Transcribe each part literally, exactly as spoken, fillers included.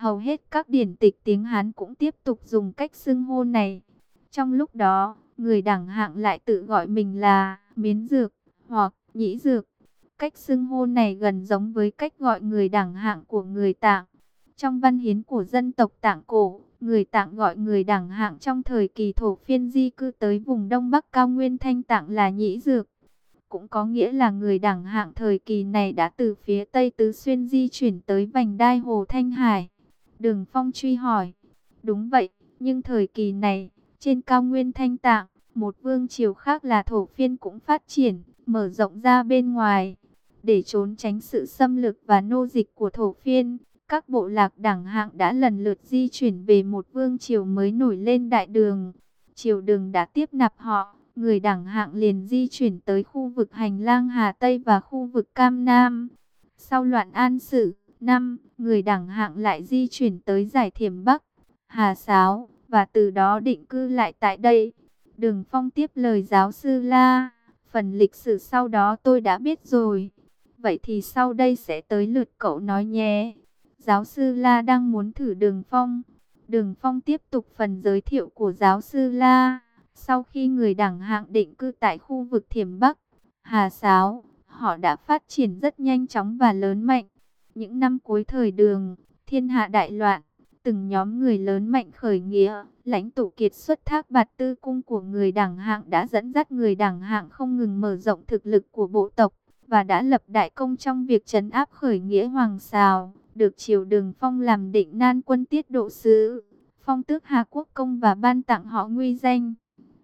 Hầu hết các điển tịch tiếng Hán cũng tiếp tục dùng cách xưng hô này. Trong lúc đó, người đẳng hạng lại tự gọi mình là Miến Dược hoặc Nhĩ Dược. Cách xưng hô này gần giống với cách gọi người đẳng hạng của người Tạng. Trong văn hiến của dân tộc Tạng cổ, người Tạng gọi người đẳng hạng trong thời kỳ thổ phiên di cư tới vùng Đông Bắc cao nguyên Thanh Tạng là Nhĩ Dược. Cũng có nghĩa là người đẳng hạng thời kỳ này đã từ phía Tây Tứ Xuyên di chuyển tới vành đai Hồ Thanh Hải. Đường Phong truy hỏi, đúng vậy, nhưng thời kỳ này, trên cao nguyên Thanh Tạng, một vương triều khác là Thổ Phiên cũng phát triển, mở rộng ra bên ngoài. Để trốn tránh sự xâm lược và nô dịch của Thổ Phiên, các bộ lạc đẳng hạng đã lần lượt di chuyển về một vương triều mới nổi lên Đại Đường. Triều Đường đã tiếp nạp họ, người đẳng hạng liền di chuyển tới khu vực hành lang Hà Tây và khu vực Cam Nam. Sau loạn An Sử, năm, người đẳng hạng lại di chuyển tới Giải Thiểm Bắc, Hà Sáo, và từ đó định cư lại tại đây. Đường Phong tiếp lời giáo sư La, phần lịch sử sau đó tôi đã biết rồi. Vậy thì sau đây sẽ tới lượt cậu nói nhé. Giáo sư La đang muốn thử Đường Phong. Đường Phong tiếp tục phần giới thiệu của giáo sư La. Sau khi người đẳng hạng định cư tại khu vực Thiểm Bắc, Hà Sáo, họ đã phát triển rất nhanh chóng và lớn mạnh. Những năm cuối thời Đường, thiên hạ đại loạn, từng nhóm người lớn mạnh khởi nghĩa, lãnh tụ kiệt xuất Thác Bạt Tư Cung của người đẳng hạng đã dẫn dắt người đẳng hạng không ngừng mở rộng thực lực của bộ tộc, và đã lập đại công trong việc trấn áp khởi nghĩa Hoàng Sào, được triều Đường phong làm Định Nan quân tiết độ sứ, phong tước Hà Quốc công và ban tặng họ nguy danh.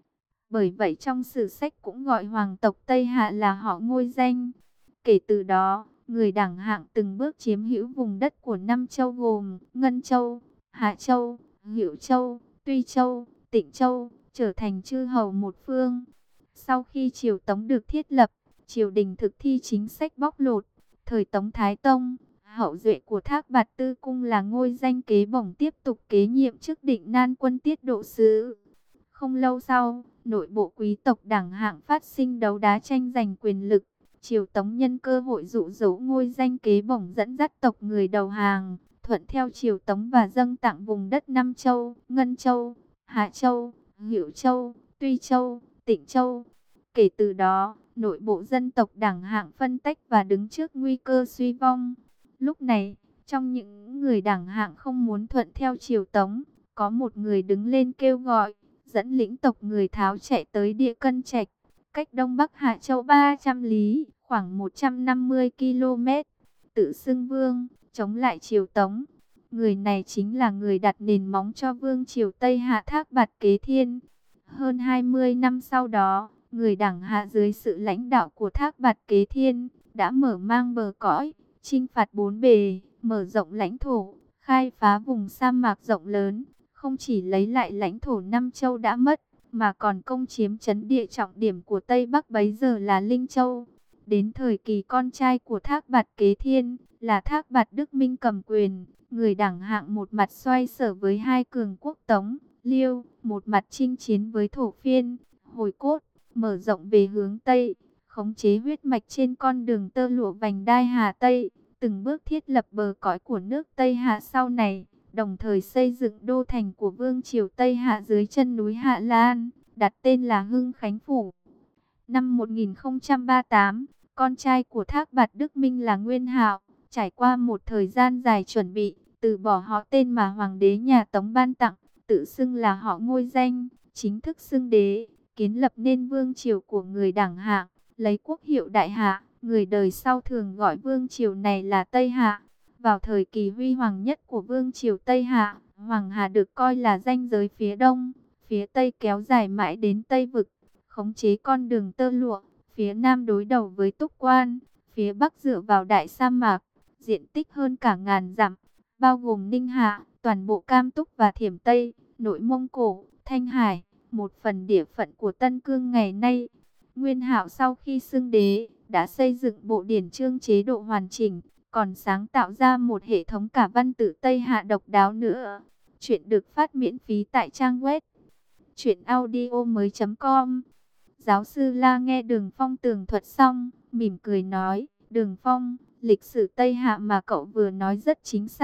Bởi vậy trong sử sách cũng gọi hoàng tộc Tây Hạ là họ Ngôi danh. Kể từ đó, người đẳng hạng từng bước chiếm hữu vùng đất của năm châu gồm Ngân Châu, Hạ Châu, Hữu Châu, Tuy Châu, Tịnh Châu, trở thành chư hầu một phương. Sau khi triều Tống được thiết lập, triều đình thực thi chính sách bóc lột. Thời Tống Thái Tông, hậu duệ của Thác Bạt Tư Cung là Ngôi danh kế bổng tiếp tục kế nhiệm chức Định Nan quân tiết độ sứ. Không lâu sau, nội bộ quý tộc đẳng hạng phát sinh đấu đá tranh giành quyền lực. Triều Tống nhân cơ hội dụ dỗ Ngôi danh kế bổng dẫn dắt tộc người đầu hàng, thuận theo triều Tống và dâng tặng vùng đất Năm Châu, Ngân Châu, Hạ Châu, Hữu Châu, Tuy Châu, Tịnh Châu. Kể từ đó, nội bộ dân tộc đẳng hạng phân tách và đứng trước nguy cơ suy vong. Lúc này, trong những người đẳng hạng không muốn thuận theo triều Tống, có một người đứng lên kêu gọi, dẫn lĩnh tộc người Tháo chạy tới địa Cân Trạch, cách Đông Bắc Hạ Châu ba trăm lý, khoảng một trăm năm mươi ki lô mét, tự xưng vương, chống lại triều Tống. Người này chính là người đặt nền móng cho vương triều Tây Hạ Thác Bạt Kế Thiên. Hơn hai mươi năm sau đó, người đẳng hạ dưới sự lãnh đạo của Thác Bạt Kế Thiên đã mở mang bờ cõi, chinh phạt bốn bề, mở rộng lãnh thổ, khai phá vùng sa mạc rộng lớn, không chỉ lấy lại lãnh thổ Năm Châu đã mất, mà còn công chiếm trấn địa trọng điểm của Tây Bắc bấy giờ là Linh Châu. Đến thời kỳ con trai của Thác Bạt Kế Thiên là Thác Bạt Đức Minh cầm quyền, người đẳng hạng một mặt xoay sở với hai cường quốc Tống, Liêu, một mặt chinh chiến với Thổ Phiên, Hồi Cốt, mở rộng về hướng Tây, khống chế huyết mạch trên con đường tơ lụa vành đai Hà Tây, từng bước thiết lập bờ cõi của nước Tây Hạ sau này, đồng thời xây dựng đô thành của vương triều Tây Hạ dưới chân núi Hạ Lan, đặt tên là Hưng Khánh Phủ. Năm một nghìn không trăm ba mươi tám, con trai của Thác Bạt Đức Minh là Nguyên Hạo, trải qua một thời gian dài chuẩn bị, từ bỏ họ tên mà hoàng đế nhà Tống ban tặng, tự xưng là họ Ngôi danh, chính thức xưng đế, kiến lập nên vương triều của người đẳng hạng, lấy quốc hiệu Đại Hạ, người đời sau thường gọi vương triều này là Tây Hạ. Vào thời kỳ huy hoàng nhất của vương triều Tây Hạ, Hoàng Hà được coi là ranh giới phía đông, phía tây kéo dài mãi đến Tây Vực, khống chế con đường tơ lụa, phía nam đối đầu với Túc Quan, phía bắc dựa vào Đại Sa Mạc, diện tích hơn cả ngàn dặm, bao gồm Ninh Hạ, toàn bộ Cam Túc và Thiểm Tây, Nội Mông Cổ, Thanh Hải, một phần địa phận của Tân Cương ngày nay. Nguyên Hạo sau khi xưng đế, đã xây dựng bộ điển chương chế độ hoàn chỉnh, còn sáng tạo ra một hệ thống cả văn tự Tây Hạ độc đáo nữa. Chuyện được phát miễn phí tại trang web truyện audio mới chấm com. Giáo sư La nghe Đường Phong tường thuật xong, mỉm cười nói, Đường Phong, lịch sử Tây Hạ mà cậu vừa nói rất chính xác.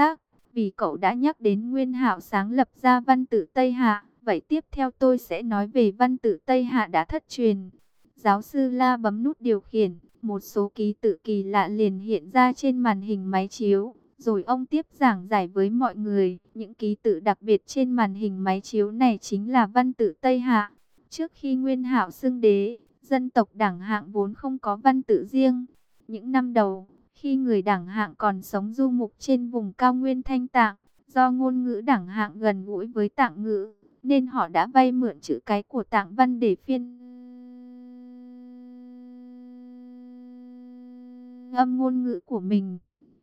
Vì cậu đã nhắc đến Nguyên Hạo sáng lập ra văn tự Tây Hạ, vậy tiếp theo tôi sẽ nói về văn tự Tây Hạ đã thất truyền. Giáo sư La bấm nút điều khiển, một số ký tự kỳ lạ liền hiện ra trên màn hình máy chiếu. Rồi ông tiếp giảng giải với mọi người, những ký tự đặc biệt trên màn hình máy chiếu này chính là văn tự Tây Hạ. Trước khi Nguyên Hạo xưng đế, dân tộc Đảng Hạng vốn không có văn tự riêng. Những năm đầu, khi người Đảng Hạng còn sống du mục trên vùng cao nguyên Thanh Tạng, do ngôn ngữ Đảng Hạng gần gũi với Tạng ngữ, nên họ đã vay mượn chữ cái của Tạng văn để phiên âm ngôn ngữ của mình.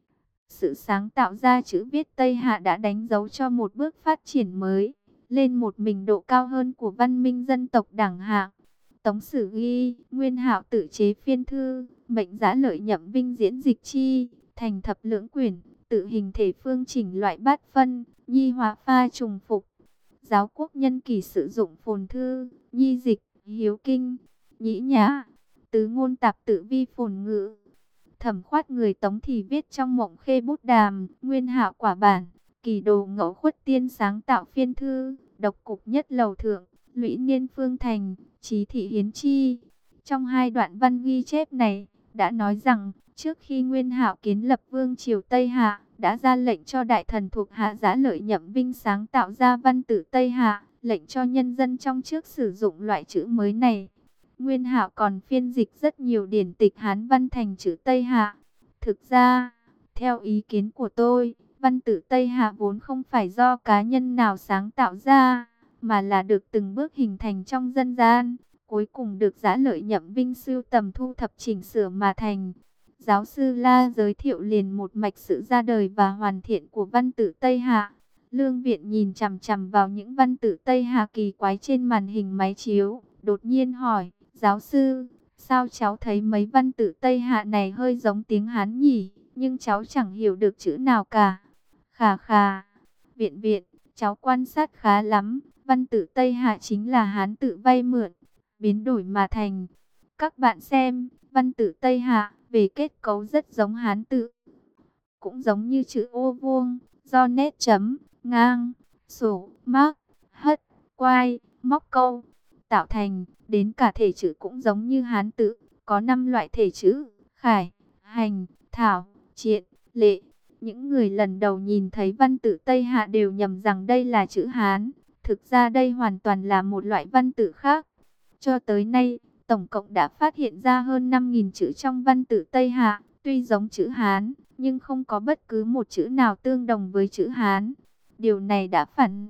Sự sáng tạo ra chữ viết Tây Hạ đã đánh dấu cho một bước phát triển mới, lên một mình độ cao hơn của văn minh dân tộc Đảng Hạng. Tống Sử ghi, Nguyên Hạo tự chế phiên thư, mệnh Giá Lợi Nhậm Vinh diễn dịch chi, thành thập lưỡng quyển, tự hình thể phương chỉnh loại bát phân, nhi hóa pha trùng phục. Giáo quốc nhân kỳ sử dụng phồn thư, nhi dịch, hiếu kinh, nhĩ nhã, tứ ngôn tạp tự vi phồn ngữ. Thẩm Khoát người Tống thì viết trong Mộng Khê bút đàm, Nguyên Hạo quả bản, Kỳ Đồ Ngẫu Khuất Tiên sáng tạo phiên thư, độc cục nhất lầu thượng, lũy niên phương thành, trí thị hiến chi. Trong hai đoạn văn ghi chép này, đã nói rằng, trước khi Nguyên Hạo kiến lập vương triều Tây Hạ, đã ra lệnh cho đại thần thuộc hạ Giá Lợi Nhậm Vinh sáng tạo ra văn tự Tây Hạ, lệnh cho nhân dân trong trước sử dụng loại chữ mới này. Nguyên Hạo còn phiên dịch rất nhiều điển tịch Hán văn thành chữ Tây Hạ. Thực ra, theo ý kiến của tôi, văn tự Tây Hạ vốn không phải do cá nhân nào sáng tạo ra, mà là được từng bước hình thành trong dân gian, cuối cùng được Giá Lợi Nhậm Vinh sưu tầm thu thập chỉnh sửa mà thành. Giáo sư La giới thiệu liền một mạch sự ra đời và hoàn thiện của văn tự Tây Hạ. Lương Viện nhìn chằm chằm vào những văn tự Tây Hạ kỳ quái trên màn hình máy chiếu, đột nhiên hỏi, giáo sư, sao cháu thấy mấy văn tự Tây Hạ này hơi giống tiếng Hán nhỉ, nhưng cháu chẳng hiểu được chữ nào cả. Khà khà, Viện Viện, cháu quan sát khá lắm, văn tự Tây Hạ chính là Hán tự vay mượn, biến đổi mà thành. Các bạn xem, văn tự Tây Hạ về kết cấu rất giống Hán tự, cũng giống như chữ ô vuông, do nét chấm, ngang, sổ, mác, hất, quai, móc câu tạo thành, đến cả thể chữ cũng giống như Hán tự, có năm loại thể chữ: khải, hành, thảo, triện, lệ. Những người lần đầu nhìn thấy văn tự Tây Hạ đều nhầm rằng đây là chữ Hán, thực ra đây hoàn toàn là một loại văn tự khác. Cho tới nay, tổng cộng đã phát hiện ra hơn năm nghìn chữ trong văn tự Tây Hạ, tuy giống chữ Hán, nhưng không có bất cứ một chữ nào tương đồng với chữ Hán. Điều này đã phản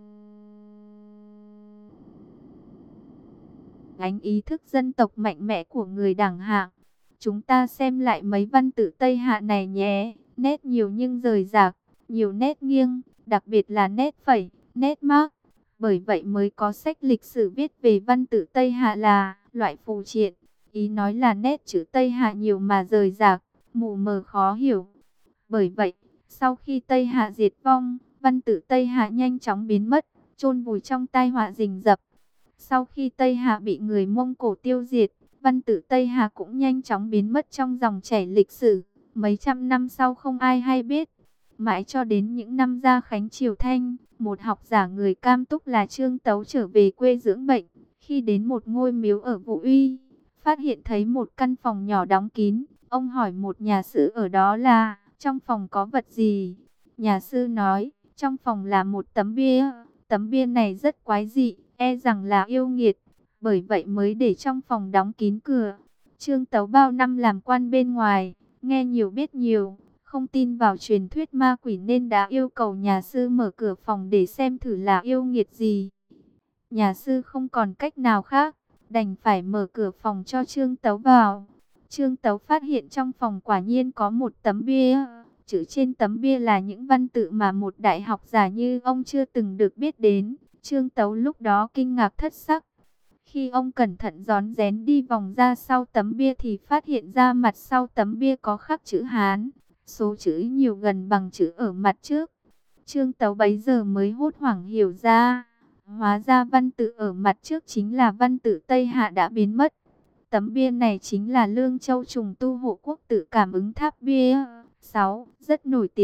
ánh ý thức dân tộc mạnh mẽ của người Đảng Hạng. Chúng ta xem lại mấy văn tự Tây Hạ này nhé. Nét nhiều nhưng rời rạc, nhiều nét nghiêng, đặc biệt là nét phẩy, nét mác. Bởi vậy mới có sách lịch sử viết về văn tự Tây Hạ là loại phù triện. Ý nói là nét chữ Tây Hạ nhiều mà rời rạc, mù mờ khó hiểu. Bởi vậy, sau khi Tây Hạ diệt vong, văn tự Tây Hạ nhanh chóng biến mất, chôn vùi trong tai họa rình rập. Sau khi Tây Hạ bị người Mông Cổ tiêu diệt, văn tự Tây Hạ cũng nhanh chóng biến mất trong dòng chảy lịch sử. Mấy trăm năm sau không ai hay biết. Mãi cho đến những năm Gia Khánh Triều Thanh, một học giả người Cam Túc là Trương Tấu trở về quê dưỡng bệnh. Khi đến một ngôi miếu ở Vũ Uy, phát hiện thấy một căn phòng nhỏ đóng kín. Ông hỏi một nhà sư ở đó là, trong phòng có vật gì? Nhà sư nói, trong phòng là một tấm bia. Tấm bia này rất quái dị, e rằng là yêu nghiệt, bởi vậy mới để trong phòng đóng kín cửa. Trương Tấu bao năm làm quan bên ngoài, nghe nhiều biết nhiều, không tin vào truyền thuyết ma quỷ nên đã yêu cầu nhà sư mở cửa phòng để xem thử là yêu nghiệt gì. Nhà sư không còn cách nào khác, đành phải mở cửa phòng cho Trương Tấu vào. Trương Tấu phát hiện trong phòng quả nhiên có một tấm bia. Chữ trên tấm bia là những văn tự mà một đại học giả như ông chưa từng được biết đến. Trương Tấu lúc đó kinh ngạc thất sắc. Khi ông cẩn thận rón rén đi vòng ra sau tấm bia thì phát hiện ra mặt sau tấm bia có khắc chữ Hán. Số chữ nhiều gần bằng chữ ở mặt trước. Trương Tấu bấy giờ mới hốt hoảng hiểu ra. Hóa ra văn tự ở mặt trước chính là văn tự Tây Hạ đã biến mất. Tấm bia này chính là Lương Châu trùng tu hộ quốc tự cảm ứng tháp bia. sáu. Rất nổi tiếng,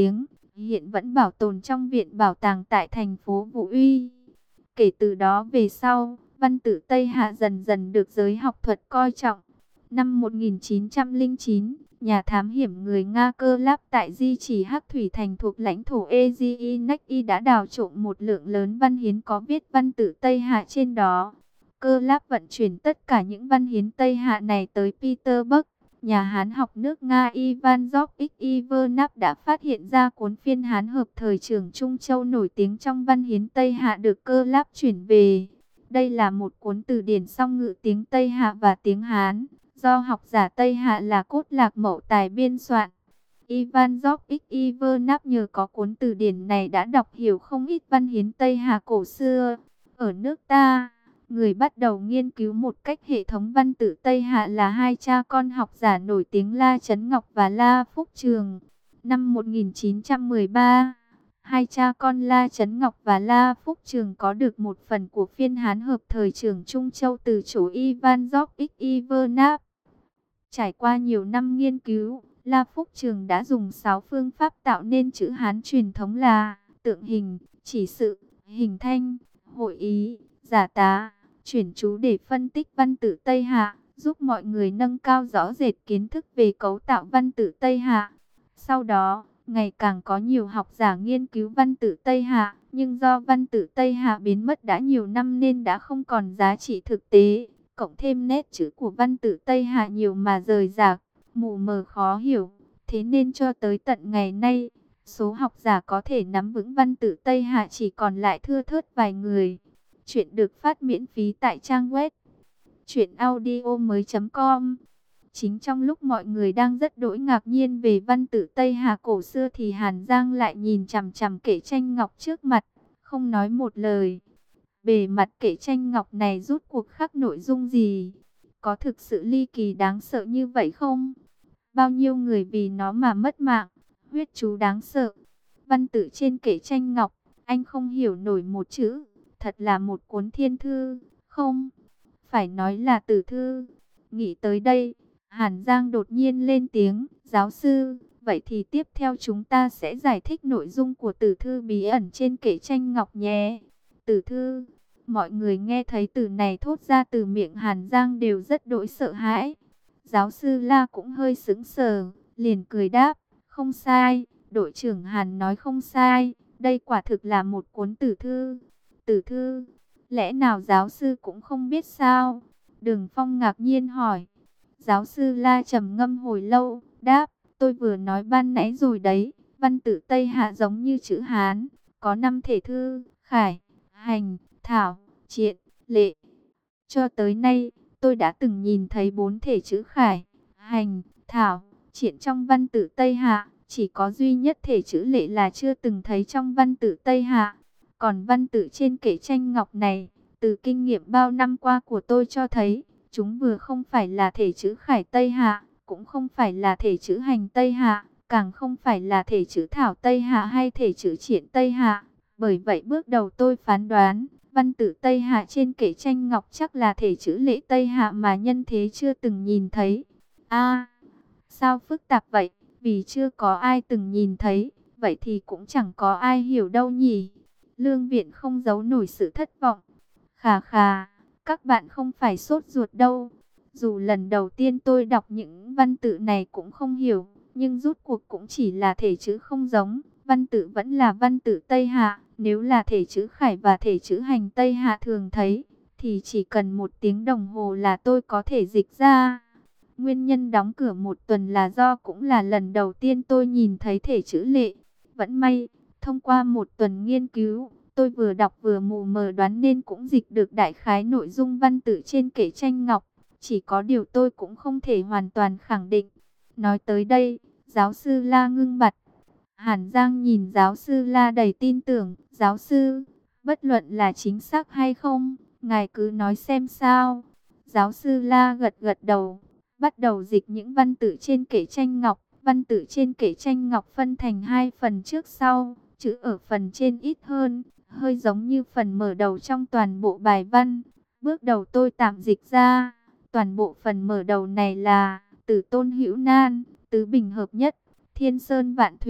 hiện vẫn bảo tồn trong viện bảo tàng tại thành phố Vũ Uy. Kể từ đó về sau, văn tự Tây Hạ dần dần được giới học thuật coi trọng. Năm một nghìn chín trăm lẻ chín, nhà thám hiểm người Nga Cơ Láp tại di chỉ Hắc Thủy Thành thuộc lãnh thổ Eziineki đã đào trộm một lượng lớn văn hiến có viết văn tự Tây Hạ trên đó. Cơ Láp vận chuyển tất cả những văn hiến Tây Hạ này tới Petersburg. Nhà Hán học nước Nga Ivan Georgich Ivanov đã phát hiện ra cuốn phiên Hán hợp thời trưởng Trung Châu nổi tiếng trong văn hiến Tây Hạ được Cơ Láp chuyển về. Đây là một cuốn từ điển song ngữ tiếng Tây Hạ và tiếng Hán, do học giả Tây Hạ là Cốt Lạc Mậu Tài biên soạn. Ivan Georgich Ivanov nhờ có cuốn từ điển này đã đọc hiểu không ít văn hiến Tây Hạ cổ xưa. Ở nước ta, người bắt đầu nghiên cứu một cách hệ thống văn tự Tây Hạ là hai cha con học giả nổi tiếng La Chấn Ngọc và La Phúc Trường. Năm một nghìn chín trăm mười ba, hai cha con La Chấn Ngọc và La Phúc Trường có được một phần của phiên Hán hợp thời trưởng Trung Châu từ chỗ Ivan Georgich Ivanov. Trải qua nhiều năm nghiên cứu, La Phúc Trường đã dùng sáu phương pháp tạo nên chữ Hán truyền thống là tượng hình, chỉ sự, hình thanh, hội ý, giả tá, chuyển chú để phân tích văn tự Tây Hạ, giúp mọi người nâng cao rõ rệt kiến thức về cấu tạo văn tự Tây Hạ. Sau đó, ngày càng có nhiều học giả nghiên cứu văn tự Tây Hạ, nhưng do văn tự Tây Hạ biến mất đã nhiều năm nên đã không còn giá trị thực tế. Cộng thêm nét chữ của văn tự Tây Hạ nhiều mà rời rạc, mù mờ khó hiểu. Thế nên cho tới tận ngày nay, số học giả có thể nắm vững văn tự Tây Hạ chỉ còn lại thưa thớt vài người. Chuyện được phát miễn phí tại trang web truyện audio mới chấm com. Chính trong lúc mọi người đang rất đỗi ngạc nhiên về văn tự Tây Hạ cổ xưa thì Hàn Giang lại nhìn chằm chằm kệ tranh ngọc trước mặt, không nói một lời. Bề mặt kệ tranh ngọc này rút cuộc khắc nội dung gì? Có thực sự ly kỳ đáng sợ như vậy không? Bao nhiêu người vì nó mà mất mạng? Huyết chú đáng sợ. Văn tự trên kệ tranh ngọc, anh không hiểu nổi một chữ. Thật là một cuốn thiên thư, không? Phải nói là tử thư. Nghĩ tới đây, Hàn Giang đột nhiên lên tiếng, giáo sư, vậy thì tiếp theo chúng ta sẽ giải thích nội dung của tử thư bí ẩn trên kệ tranh ngọc nhé. Tử thư, mọi người nghe thấy từ này thốt ra từ miệng Hàn Giang đều rất đỗi sợ hãi. Giáo sư La cũng hơi sững sờ, liền cười đáp, không sai, đội trưởng Hàn nói không sai, đây quả thực là một cuốn tử thư. Tử thư, lẽ nào giáo sư cũng không biết sao? Đường Phong ngạc nhiên hỏi. Giáo sư La trầm ngâm hồi lâu, đáp, tôi vừa nói ban nãy rồi đấy, văn tự Tây Hạ giống như chữ Hán, có năm thể thư, khải, hành, thảo, triện, lệ. Cho tới nay, tôi đã từng nhìn thấy bốn thể chữ khải, hành, thảo, triện trong văn tự Tây Hạ, chỉ có duy nhất thể chữ lệ là chưa từng thấy trong văn tự Tây Hạ. Còn văn tự trên kệ tranh ngọc này, từ kinh nghiệm bao năm qua của tôi cho thấy, chúng vừa không phải là thể chữ khải Tây Hạ, cũng không phải là thể chữ hành Tây Hạ, càng không phải là thể chữ thảo Tây Hạ hay thể chữ triện Tây Hạ. Bởi vậy bước đầu tôi phán đoán, văn tự Tây Hạ trên kệ tranh ngọc chắc là thể chữ lễ Tây Hạ mà nhân thế chưa từng nhìn thấy. A, sao phức tạp vậy? Vì chưa có ai từng nhìn thấy, vậy thì cũng chẳng có ai hiểu đâu nhỉ? Lương Viện không giấu nổi sự thất vọng. Khà khà, các bạn không phải sốt ruột đâu. Dù lần đầu tiên tôi đọc những văn tự này cũng không hiểu, nhưng rút cuộc cũng chỉ là thể chữ không giống. Văn tự vẫn là văn tự Tây Hạ. Nếu là thể chữ khải và thể chữ hành Tây Hạ thường thấy, thì chỉ cần một tiếng đồng hồ là tôi có thể dịch ra. Nguyên nhân đóng cửa một tuần là do cũng là lần đầu tiên tôi nhìn thấy thể chữ lệ. Vẫn may, thông qua một tuần nghiên cứu, tôi vừa đọc vừa mù mờ đoán nên cũng dịch được đại khái nội dung văn tự trên kệ tranh ngọc. Chỉ có điều tôi cũng không thể hoàn toàn khẳng định. Nói tới đây, giáo sư La ngưng bặt. Hàn Giang nhìn giáo sư La đầy tin tưởng. Giáo sư, bất luận là chính xác hay không, ngài cứ nói xem sao. Giáo sư La gật gật đầu, bắt đầu dịch những văn tự trên kệ tranh ngọc. Văn tự trên kệ tranh ngọc phân thành hai phần trước sau, chữ ở phần trên ít hơn, hơi giống như phần mở đầu trong toàn bộ bài văn. Bước đầu tôi tạm dịch ra, toàn bộ phần mở đầu này là Tử Tôn Hữu Nan, Tứ Bình Hợp Nhất, Thiên Sơn Vạn Thủy,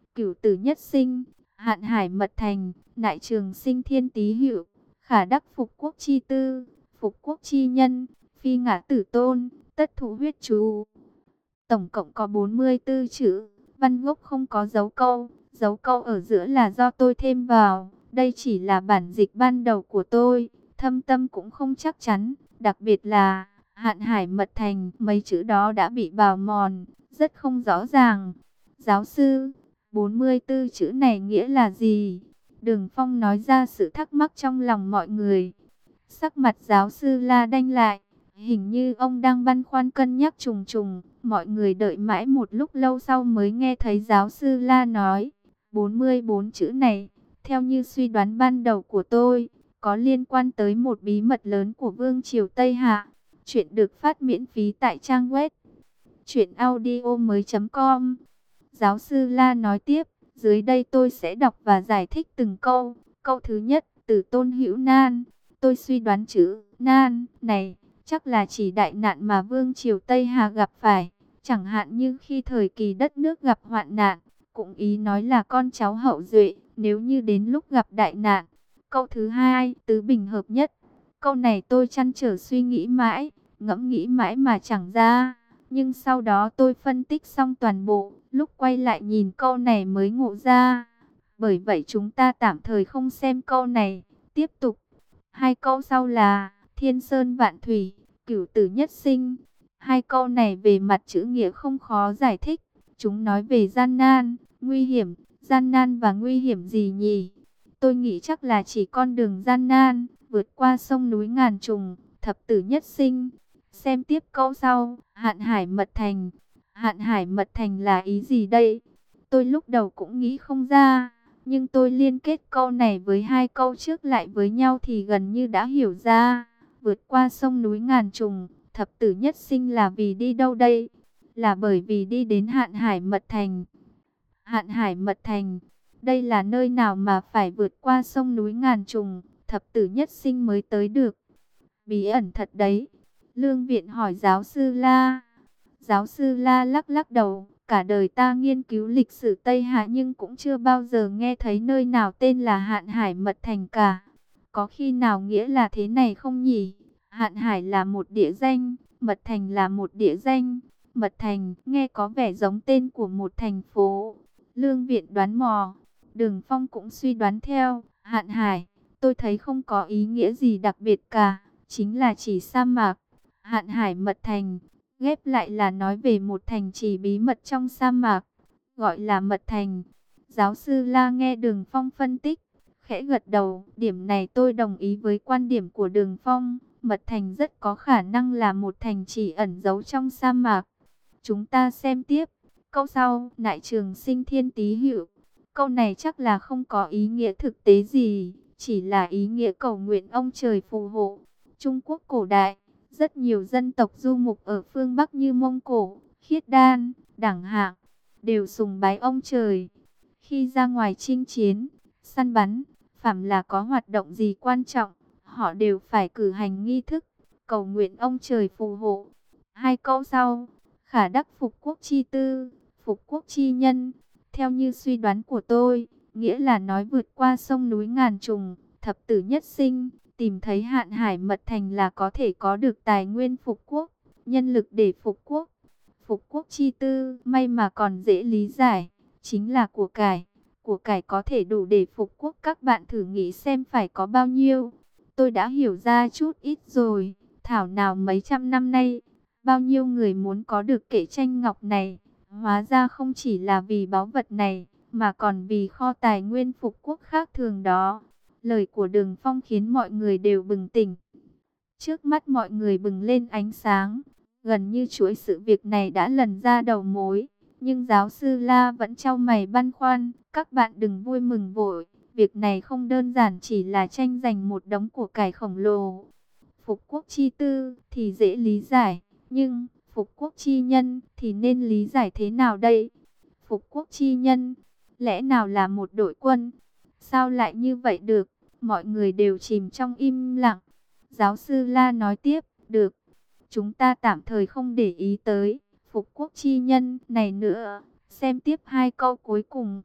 Cửu tử nhất sinh, Hạn Hải mật thành, Nại Trường Sinh thiên tý hữu, Khả đắc phục quốc chi tư, Phục quốc chi nhân, Phi ngã tử tôn, Tất thủ huyết chú. Tổng cộng có bốn mươi tư chữ, văn gốc không có dấu câu, dấu câu ở giữa là do tôi thêm vào. Đây chỉ là bản dịch ban đầu của tôi, thâm tâm cũng không chắc chắn, đặc biệt là Hạn Hải mật thành, mấy chữ đó đã bị bào mòn, rất không rõ ràng. Giáo sư, bốn mươi tư chữ này nghĩa là gì? Đường Phong nói ra sự thắc mắc trong lòng mọi người. Sắc mặt giáo sư La đanh lại, hình như ông đang băn khoăn cân nhắc trùng trùng. Mọi người đợi mãi một lúc lâu sau mới nghe thấy giáo sư La nói, bốn mươi bốn chữ này, theo như suy đoán ban đầu của tôi, có liên quan tới một bí mật lớn của Vương triều Tây Hạ. Chuyện được phát miễn phí tại trang web truyện audio mới chấm com. Giáo sư La nói tiếp, dưới đây tôi sẽ đọc và giải thích từng câu. Câu thứ nhất, Tử tôn hữu nan. Tôi suy đoán chữ nan này chắc là chỉ đại nạn mà Vương triều Tây Hà gặp phải. Chẳng hạn như khi thời kỳ đất nước gặp hoạn nạn, cũng ý nói là con cháu hậu duệ, nếu như đến lúc gặp đại nạn. Câu thứ hai, tứ bình hợp nhất. Câu này tôi trăn trở suy nghĩ mãi, ngẫm nghĩ mãi mà chẳng ra. Nhưng sau đó tôi phân tích xong toàn bộ, lúc quay lại nhìn câu này mới ngộ ra. Bởi vậy chúng ta tạm thời không xem câu này, tiếp tục. Hai câu sau là thiên sơn vạn thủy, cửu tử nhất sinh. Hai câu này về mặt chữ nghĩa không khó giải thích. Chúng nói về gian nan, nguy hiểm, gian nan và nguy hiểm gì nhỉ? Tôi nghĩ chắc là chỉ con đường gian nan, vượt qua sông núi ngàn trùng, thập tử nhất sinh. Xem tiếp câu sau, Hạn Hải mật thành. Hạn Hải mật thành là ý gì đây? Tôi lúc đầu cũng nghĩ không ra, nhưng tôi liên kết câu này với hai câu trước lại với nhau thì gần như đã hiểu ra. Vượt qua sông núi ngàn trùng, thập tử nhất sinh là vì đi đâu đây? Là bởi vì đi đến Hạn Hải mật thành. Hạn Hải mật thành, đây là nơi nào mà phải vượt qua sông núi ngàn trùng, thập tử nhất sinh mới tới được? Bí ẩn thật đấy. Lương Viện hỏi giáo sư La. Giáo sư La lắc lắc đầu, cả đời ta nghiên cứu lịch sử Tây Hạ nhưng cũng chưa bao giờ nghe thấy nơi nào tên là Hạn Hải mật thành cả. Có khi nào nghĩa là thế này không nhỉ? Hạn Hải là một địa danh, mật thành là một địa danh. Mật thành nghe có vẻ giống tên của một thành phố. Lương Viện đoán mò. Đường Phong cũng suy đoán theo. Hạn Hải, tôi thấy không có ý nghĩa gì đặc biệt cả, chính là chỉ sa mạc. Hạn Hải mật thành, ghép lại là nói về một thành trì bí mật trong sa mạc, gọi là mật thành. Giáo sư La nghe Đường Phong phân tích, khẽ gật đầu. Điểm này tôi đồng ý với quan điểm của Đường Phong. Mật thành rất có khả năng là một thành trì ẩn giấu trong sa mạc. Chúng ta xem tiếp. Câu sau, Nại Trường Sinh thiên tý hữu. Câu này chắc là không có ý nghĩa thực tế gì, chỉ là ý nghĩa cầu nguyện ông trời phù hộ. Trung Quốc cổ đại, rất nhiều dân tộc du mục ở phương Bắc như Mông Cổ, Khiết Đan, Đẳng Hạng, đều sùng bái ông trời. Khi ra ngoài chinh chiến, săn bắn, phàm là có hoạt động gì quan trọng, họ đều phải cử hành nghi thức, cầu nguyện ông trời phù hộ. Hai câu sau, Khả đắc phục quốc chi tư, phục quốc chi nhân. Theo như suy đoán của tôi, nghĩa là nói vượt qua sông núi ngàn trùng, thập tử nhất sinh, tìm thấy Hạn Hải mật thành là có thể có được tài nguyên phục quốc, nhân lực để phục quốc. Phục quốc chi tư, may mà còn dễ lý giải, chính là của cải. Của cải có thể đủ để phục quốc, các bạn thử nghĩ xem phải có bao nhiêu. Tôi đã hiểu ra chút ít rồi, thảo nào mấy trăm năm nay, bao nhiêu người muốn có được kệ tranh ngọc này. Hóa ra không chỉ là vì báu vật này, mà còn vì kho tài nguyên phục quốc khác thường đó. Lời của Đường Phong khiến mọi người đều bừng tỉnh. Trước mắt mọi người bừng lên ánh sáng. Gần như chuỗi sự việc này đã lần ra đầu mối. Nhưng giáo sư La vẫn chau mày băn khoăn. Các bạn đừng vui mừng vội. Việc này không đơn giản chỉ là tranh giành một đống của cải khổng lồ. Phục quốc chi tư thì dễ lý giải. Nhưng phục quốc chi nhân thì nên lý giải thế nào đây? Phục quốc chi nhân, lẽ nào là một đội quân? Sao lại như vậy được? Mọi người đều chìm trong im lặng. Giáo sư La nói tiếp, được, chúng ta tạm thời không để ý tới phục quốc chi nhân này nữa. Xem tiếp hai câu cuối cùng.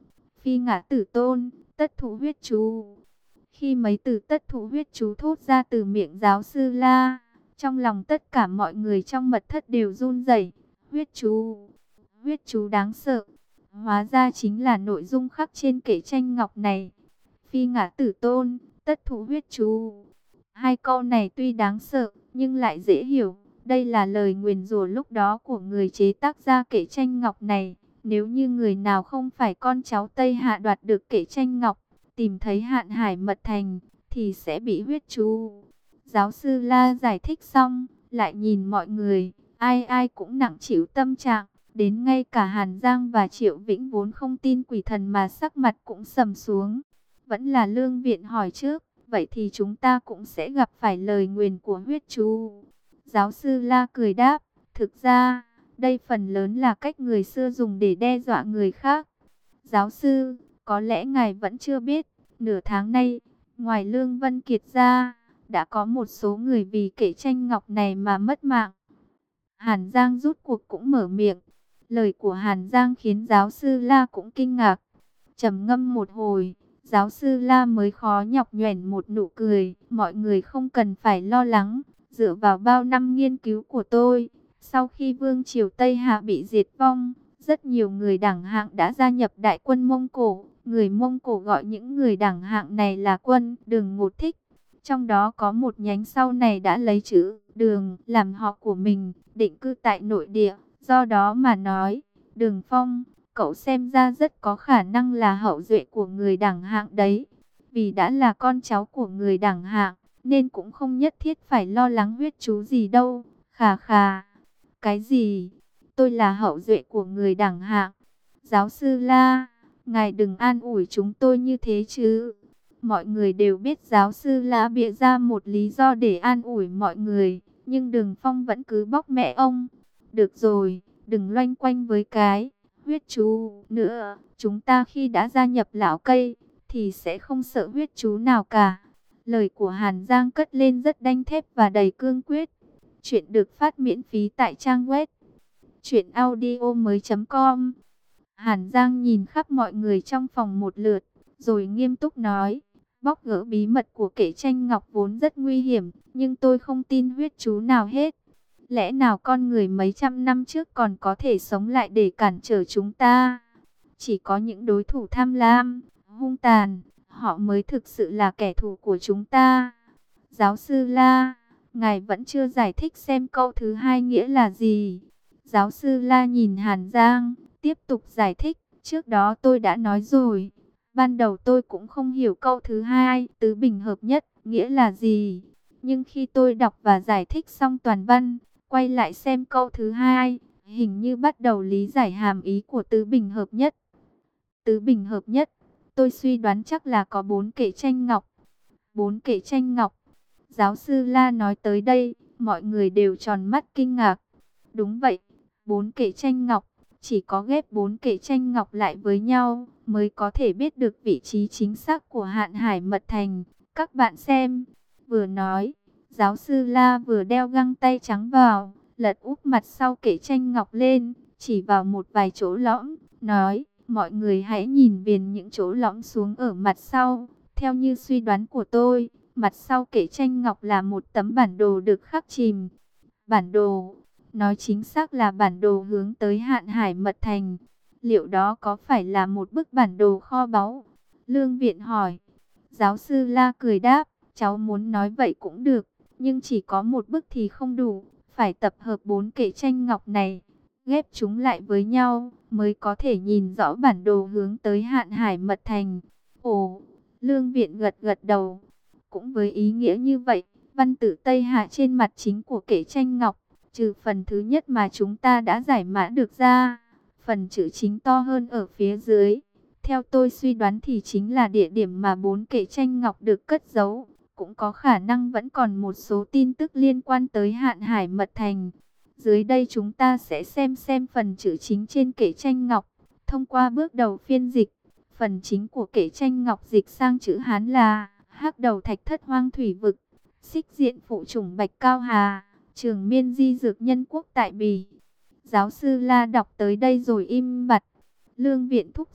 phi ngã tử tôn, tất thủ huyết chú. Khi mấy từ tất thủ huyết chú thốt ra từ miệng giáo sư La, trong lòng tất cả mọi người trong mật thất đều run rẩy. Huyết chú, huyết chú đáng sợ. Hóa ra chính là nội dung khắc trên kệ tranh ngọc này. Phi ngã tử tôn, tất thủ huyết chú. Hai câu này tuy đáng sợ, nhưng lại dễ hiểu. Đây là lời nguyền rủa lúc đó của người chế tác ra kệ tranh ngọc này. Nếu như người nào không phải con cháu Tây Hạ đoạt được kệ tranh ngọc, tìm thấy Hạn Hải Mật Thành, thì sẽ bị huyết chú. Giáo sư La giải thích xong, lại nhìn mọi người, ai ai cũng nặng chịu tâm trạng. Đến ngay cả Hàn Giang và Triệu Vĩnh vốn không tin quỷ thần mà sắc mặt cũng sầm xuống. Vẫn là Lương Viện hỏi trước, vậy thì chúng ta cũng sẽ gặp phải lời nguyền của huyết chú. Giáo sư La cười đáp, thực ra, đây phần lớn là cách người xưa dùng để đe dọa người khác. Giáo sư, có lẽ ngài vẫn chưa biết, nửa tháng nay, ngoài Lương Vân Kiệt ra, đã có một số người vì kệ tranh ngọc này mà mất mạng. Hàn Giang rút cuộc cũng mở miệng. Lời của Hàn Giang khiến giáo sư La cũng kinh ngạc. Trầm ngâm một hồi, giáo sư La mới khó nhọc nhoẻn một nụ cười. Mọi người không cần phải lo lắng. Dựa vào bao năm nghiên cứu của tôi, sau khi Vương triều Tây Hạ bị diệt vong, rất nhiều người đẳng hạng đã gia nhập đại quân Mông Cổ. Người Mông Cổ gọi những người đẳng hạng này là quân Đường Ngột Thích. Trong đó có một nhánh sau này đã lấy chữ Đường làm họ của mình, định cư tại nội địa. Do đó mà nói, Đường Phong, cậu xem ra rất có khả năng là hậu duệ của người đẳng hạng đấy. Vì đã là con cháu của người đẳng hạng, nên cũng không nhất thiết phải lo lắng huyết chú gì đâu. Khà khà, cái gì? Tôi là hậu duệ của người đẳng hạng. Giáo sư La, ngài đừng an ủi chúng tôi như thế chứ. Mọi người đều biết giáo sư La bịa ra một lý do để an ủi mọi người, nhưng Đường Phong vẫn cứ bóc mẹ ông. Được rồi, đừng loanh quanh với cái huyết chú nữa. Chúng ta khi đã gia nhập lão cây, thì sẽ không sợ huyết chú nào cả. Lời của Hàn Giang cất lên rất đanh thép và đầy cương quyết. Chuyện được phát miễn phí tại trang web truyện audio mới chấm com. Hàn Giang nhìn khắp mọi người trong phòng một lượt, rồi nghiêm túc nói. Bóc gỡ bí mật của kệ tranh ngọc vốn rất nguy hiểm, nhưng tôi không tin huyết chú nào hết. Lẽ nào con người mấy trăm năm trước còn có thể sống lại để cản trở chúng ta? Chỉ có những đối thủ tham lam, hung tàn, họ mới thực sự là kẻ thù của chúng ta. Giáo sư La, ngài vẫn chưa giải thích xem câu thứ hai nghĩa là gì. Giáo sư La nhìn Hàn Giang, tiếp tục giải thích. Trước đó tôi đã nói rồi, ban đầu tôi cũng không hiểu câu thứ hai, tứ bình hợp nhất, nghĩa là gì. Nhưng khi tôi đọc và giải thích xong toàn văn, quay lại xem câu thứ hai, hình như bắt đầu lý giải hàm ý của tứ bình hợp nhất. Tứ bình hợp nhất, tôi suy đoán chắc là có bốn kệ tranh ngọc. Bốn kệ tranh ngọc. Giáo sư La nói tới đây, mọi người đều tròn mắt kinh ngạc. Đúng vậy, bốn kệ tranh ngọc. Chỉ có ghép bốn kệ tranh ngọc lại với nhau, mới có thể biết được vị trí chính xác của Hạn Hải Mật Thành. Các bạn xem, vừa nói, giáo sư La vừa đeo găng tay trắng vào, lật úp mặt sau kệ tranh ngọc lên, chỉ vào một vài chỗ lõm, nói, mọi người hãy nhìn viền những chỗ lõm xuống ở mặt sau. Theo như suy đoán của tôi, mặt sau kệ tranh ngọc là một tấm bản đồ được khắc chìm. Bản đồ, nói chính xác là bản đồ hướng tới Hạn Hải Mật Thành. Liệu đó có phải là một bức bản đồ kho báu? Lương Viện hỏi. Giáo sư La cười đáp, cháu muốn nói vậy cũng được, nhưng chỉ có một bức thì không đủ, phải tập hợp bốn kệ tranh ngọc này, ghép chúng lại với nhau, mới có thể nhìn rõ bản đồ hướng tới Hạn Hải Mật Thành. Ồ, Lương Viện gật gật đầu. Cũng với ý nghĩa như vậy, văn tự Tây Hạ trên mặt chính của kệ tranh ngọc, trừ phần thứ nhất mà chúng ta đã giải mã được ra, phần chữ chính to hơn ở phía dưới. Theo tôi suy đoán thì chính là địa điểm mà bốn kệ tranh ngọc được cất giấu. Cũng có khả năng vẫn còn một số tin tức liên quan tới Hạn Hải Mật Thành. Dưới đây chúng ta sẽ xem xem phần chữ chính trên kệ tranh ngọc. Thông qua bước đầu phiên dịch, phần chính của kệ tranh ngọc dịch sang chữ Hán là Hắc Đầu Thạch Thất Hoang Thủy Vực, Xích Diện Phụ Chủng Bạch Cao Hà, Trường Miên Di Dược Nhân Quốc tại Bỉ. Giáo sư La đọc tới đây rồi im bặt. Lương Viện thúc giục,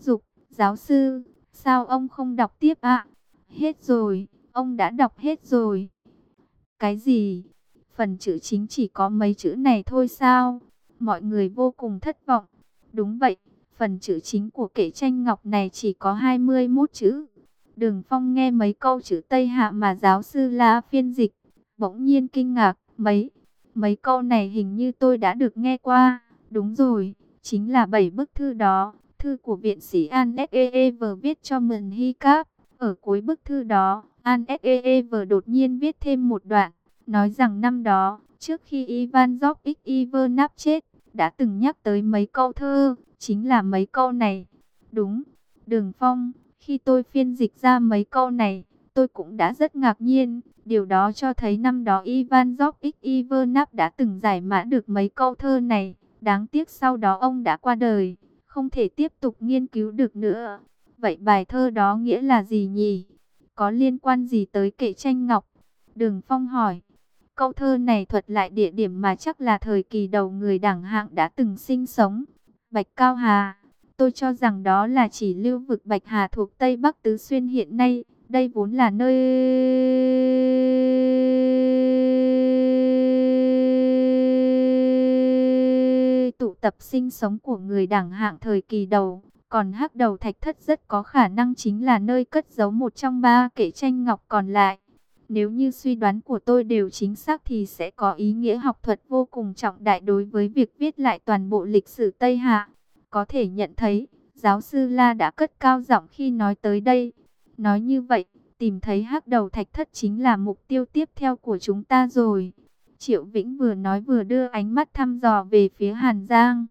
Giáo sư, sao ông không đọc tiếp ạ? Hết rồi, ông đã đọc hết rồi. Cái gì? Phần chữ chính chỉ có mấy chữ này thôi sao? Mọi người vô cùng thất vọng. Đúng vậy, phần chữ chính của kệ tranh ngọc này chỉ có hai mươi mốt chữ. Đường Phong nghe mấy câu chữ Tây Hạ mà giáo sư La phiên dịch, bỗng nhiên kinh ngạc, mấy, mấy câu này hình như tôi đã được nghe qua. Đúng rồi, chính là bảy bức thư đó, thư của viện sĩ An-e-e-vừa viết cho Mần Hy Cáp. Ở cuối bức thư đó, An-e-e-vừa đột nhiên viết thêm một đoạn, nói rằng năm đó, trước khi Ivan George Ivanov chết, đã từng nhắc tới mấy câu thơ, chính là mấy câu này. Đúng, Đường Phong, khi tôi phiên dịch ra mấy câu này, tôi cũng đã rất ngạc nhiên. Điều đó cho thấy năm đó Ivan George Ivanov đã từng giải mã được mấy câu thơ này. Đáng tiếc sau đó ông đã qua đời, không thể tiếp tục nghiên cứu được nữa. Vậy bài thơ đó nghĩa là gì nhỉ? Có liên quan gì tới kệ tranh ngọc? Đường Phong hỏi. Câu thơ này thuật lại địa điểm mà chắc là thời kỳ đầu người đẳng hạng đã từng sinh sống. Bạch Cao Hà. Tôi cho rằng đó là chỉ lưu vực Bạch Hà thuộc Tây Bắc Tứ Xuyên hiện nay. Đây vốn là nơi tụ tập sinh sống của người đẳng hạng thời kỳ đầu. Còn Hắc Đầu Thạch Thất rất có khả năng chính là nơi cất giấu một trong ba kệ tranh ngọc còn lại. Nếu như suy đoán của tôi đều chính xác thì sẽ có ý nghĩa học thuật vô cùng trọng đại đối với việc viết lại toàn bộ lịch sử Tây Hạ. Có thể nhận thấy, giáo sư La đã cất cao giọng khi nói tới đây. Nói như vậy, tìm thấy Hắc Đầu Thạch Thất chính là mục tiêu tiếp theo của chúng ta rồi. Triệu Vĩnh vừa nói vừa đưa ánh mắt thăm dò về phía Hàn Giang.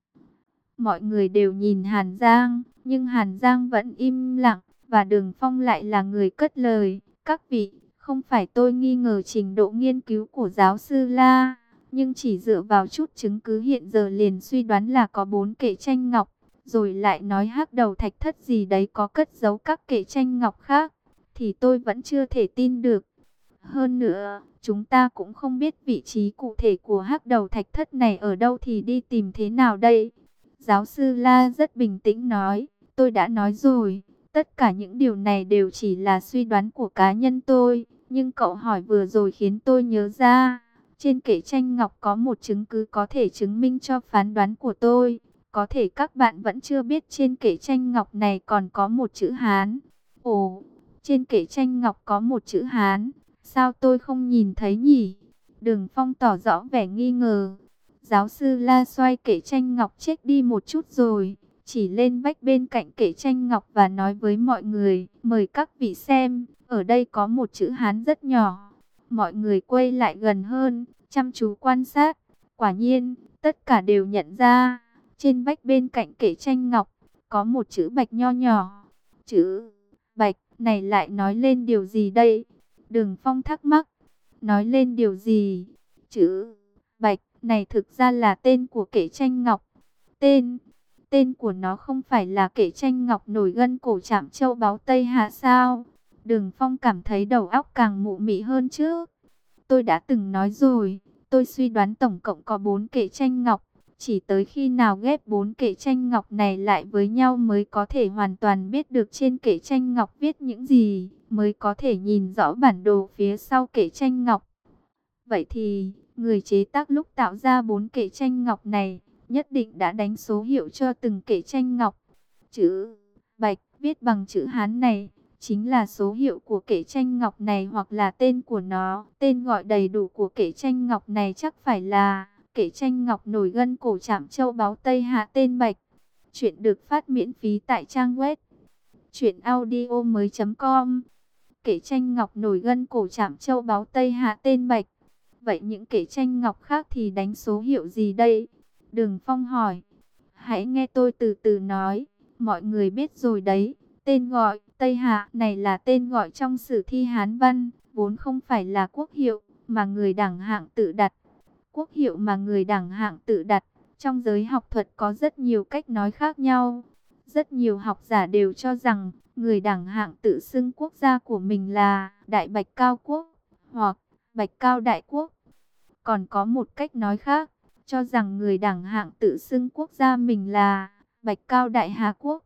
Mọi người đều nhìn Hàn Giang, nhưng Hàn Giang vẫn im lặng, và Đường Phong lại là người cất lời. Các vị, không phải tôi nghi ngờ trình độ nghiên cứu của giáo sư La, nhưng chỉ dựa vào chút chứng cứ hiện giờ liền suy đoán là có bốn kệ tranh ngọc, rồi lại nói Hắc Đầu Thạch Thất gì đấy có cất giấu các kệ tranh ngọc khác, thì tôi vẫn chưa thể tin được. Hơn nữa, chúng ta cũng không biết vị trí cụ thể của Hắc Đầu Thạch Thất này ở đâu thì đi tìm thế nào đây? Giáo sư La rất bình tĩnh nói, tôi đã nói rồi, tất cả những điều này đều chỉ là suy đoán của cá nhân tôi. Nhưng cậu hỏi vừa rồi khiến tôi nhớ ra, trên kệ tranh ngọc có một chứng cứ có thể chứng minh cho phán đoán của tôi. Có thể các bạn vẫn chưa biết trên kệ tranh ngọc này còn có một chữ Hán. Ồ, trên kệ tranh ngọc có một chữ Hán, sao tôi không nhìn thấy nhỉ? Đường Phong tỏ rõ vẻ nghi ngờ. Giáo sư La xoay kệ tranh ngọc chết đi một chút rồi, chỉ lên vách bên cạnh kệ tranh ngọc và nói với mọi người, mời các vị xem, ở đây có một chữ Hán rất nhỏ. Mọi người quay lại gần hơn, chăm chú quan sát. Quả nhiên, tất cả đều nhận ra, trên vách bên cạnh kệ tranh ngọc, có một chữ Bạch nho nhỏ. Chữ Bạch này lại nói lên điều gì đây? Đường Phong thắc mắc, nói lên điều gì? Chữ Bạch này thực ra là tên của kệ tranh ngọc. Tên, tên của nó không phải là kệ tranh ngọc nổi gân cổ Trạm Châu báu Tây Hạ sao? Đường Phong cảm thấy đầu óc càng mụ mị hơn trước. Tôi đã từng nói rồi, tôi suy đoán tổng cộng có bốn kệ tranh ngọc. Chỉ tới khi nào ghép bốn kệ tranh ngọc này lại với nhau mới có thể hoàn toàn biết được trên kệ tranh ngọc viết những gì, mới có thể nhìn rõ bản đồ phía sau kệ tranh ngọc. Vậy thì, người chế tác lúc tạo ra bốn kệ tranh ngọc này, nhất định đã đánh số hiệu cho từng kệ tranh ngọc. Chữ Bạch viết bằng chữ Hán này chính là số hiệu của kệ tranh ngọc này hoặc là tên của nó. Tên gọi đầy đủ của kệ tranh ngọc này chắc phải là kệ tranh ngọc nổi gân cổ Trạm Châu báu Tây Hạ tên Bạch. Chuyện được phát miễn phí tại trang web truyện audio mới chấm com. Kệ tranh ngọc nổi gân cổ Trạm Châu báu Tây Hạ tên Bạch. Vậy những kệ tranh ngọc khác thì đánh số hiệu gì đây? Đường Phong hỏi. Hãy nghe tôi từ từ nói, mọi người biết rồi đấy. Tên gọi Tây Hạ này là tên gọi trong sử thi Hán văn, vốn không phải là quốc hiệu mà người đẳng hạng tự đặt. Quốc hiệu mà người đẳng hạng tự đặt, trong giới học thuật có rất nhiều cách nói khác nhau. Rất nhiều học giả đều cho rằng, người đẳng hạng tự xưng quốc gia của mình là Đại Bạch Cao Quốc, hoặc Bạch Cao Đại Quốc. Còn có một cách nói khác, cho rằng người đẳng hạng tự xưng quốc gia mình là Bạch Cao Đại Hà Quốc.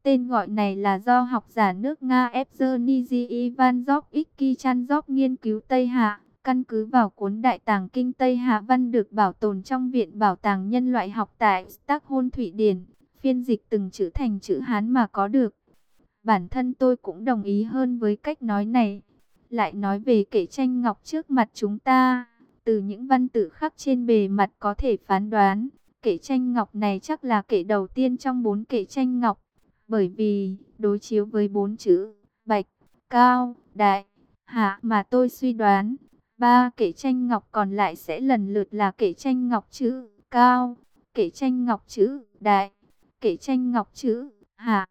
Tên gọi này là do học giả nước Nga Evgeny Ivanov-Ikichanzov nghiên cứu Tây Hạ, căn cứ vào cuốn Đại tàng kinh Tây Hạ văn được bảo tồn trong Viện Bảo tàng Nhân loại học tại Stockholm, Thụy Điển, phiên dịch từng chữ thành chữ Hán mà có được. Bản thân tôi cũng đồng ý hơn với cách nói này. Lại nói về kệ tranh ngọc trước mặt chúng ta, từ những văn tự khắc trên bề mặt có thể phán đoán, kệ tranh ngọc này chắc là kệ đầu tiên trong bốn kệ tranh ngọc, bởi vì đối chiếu với bốn chữ bạch, cao, đại, hạ mà tôi suy đoán, ba kệ tranh ngọc còn lại sẽ lần lượt là kệ tranh ngọc chữ cao, kệ tranh ngọc chữ đại, kệ tranh ngọc chữ hạ.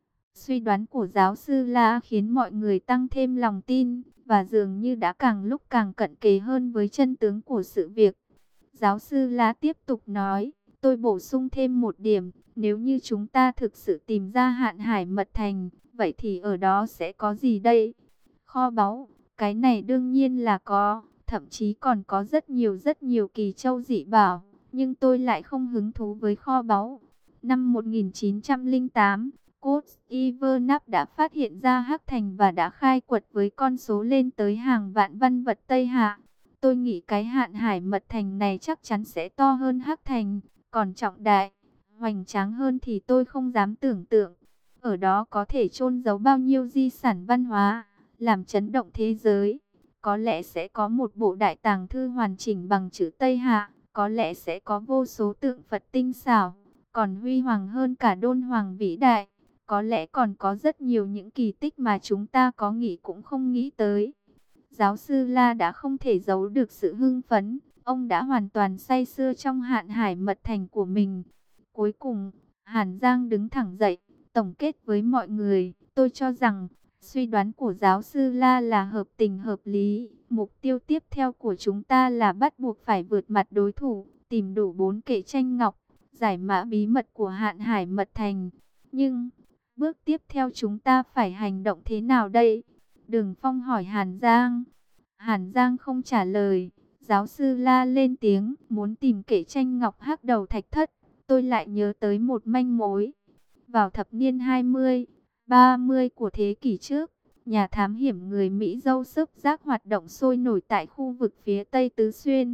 Suy đoán của giáo sư La khiến mọi người tăng thêm lòng tin, và dường như đã càng lúc càng cận kề hơn với chân tướng của sự việc. Giáo sư La tiếp tục nói, tôi bổ sung thêm một điểm, nếu như chúng ta thực sự tìm ra Hạn Hải Mật Thành, vậy thì ở đó sẽ có gì đây? Kho báu, cái này đương nhiên là có, thậm chí còn có rất nhiều rất nhiều kỳ châu dị bảo, nhưng tôi lại không hứng thú với kho báu. Năm một nghìn chín trăm lẻ tám, Kurt Ivanov đã phát hiện ra Hắc Thành và đã khai quật với con số lên tới hàng vạn văn vật Tây Hạ. Tôi nghĩ cái Hạn Hải Mật Thành này chắc chắn sẽ to hơn Hắc Thành, còn trọng đại, hoành tráng hơn thì tôi không dám tưởng tượng. Ở đó có thể chôn giấu bao nhiêu di sản văn hóa, làm chấn động thế giới. Có lẽ sẽ có một bộ đại tàng thư hoàn chỉnh bằng chữ Tây Hạ, có lẽ sẽ có vô số tượng Phật tinh xảo, còn huy hoàng hơn cả Đôn Hoàng vĩ đại. Có lẽ còn có rất nhiều những kỳ tích mà chúng ta có nghĩ cũng không nghĩ tới. Giáo sư La đã không thể giấu được sự hưng phấn. Ông đã hoàn toàn say sưa trong Hạn Hải Mật Thành của mình. Cuối cùng, Hàn Giang đứng thẳng dậy, tổng kết với mọi người. Tôi cho rằng, suy đoán của giáo sư La là hợp tình hợp lý. Mục tiêu tiếp theo của chúng ta là bắt buộc phải vượt mặt đối thủ, tìm đủ bốn kệ tranh ngọc, giải mã bí mật của Hạn Hải Mật Thành. Nhưng bước tiếp theo chúng ta phải hành động thế nào đây? Đường Phong hỏi Hàn Giang. Hàn Giang không trả lời. Giáo sư La lên tiếng, muốn tìm kệ tranh ngọc hắc đầu thạch thất. Tôi lại nhớ tới một manh mối. Vào thập niên hai mươi, ba mươi của thế kỷ trước, nhà thám hiểm người Mỹ dâu xớp giác hoạt động sôi nổi tại khu vực phía Tây Tứ Xuyên.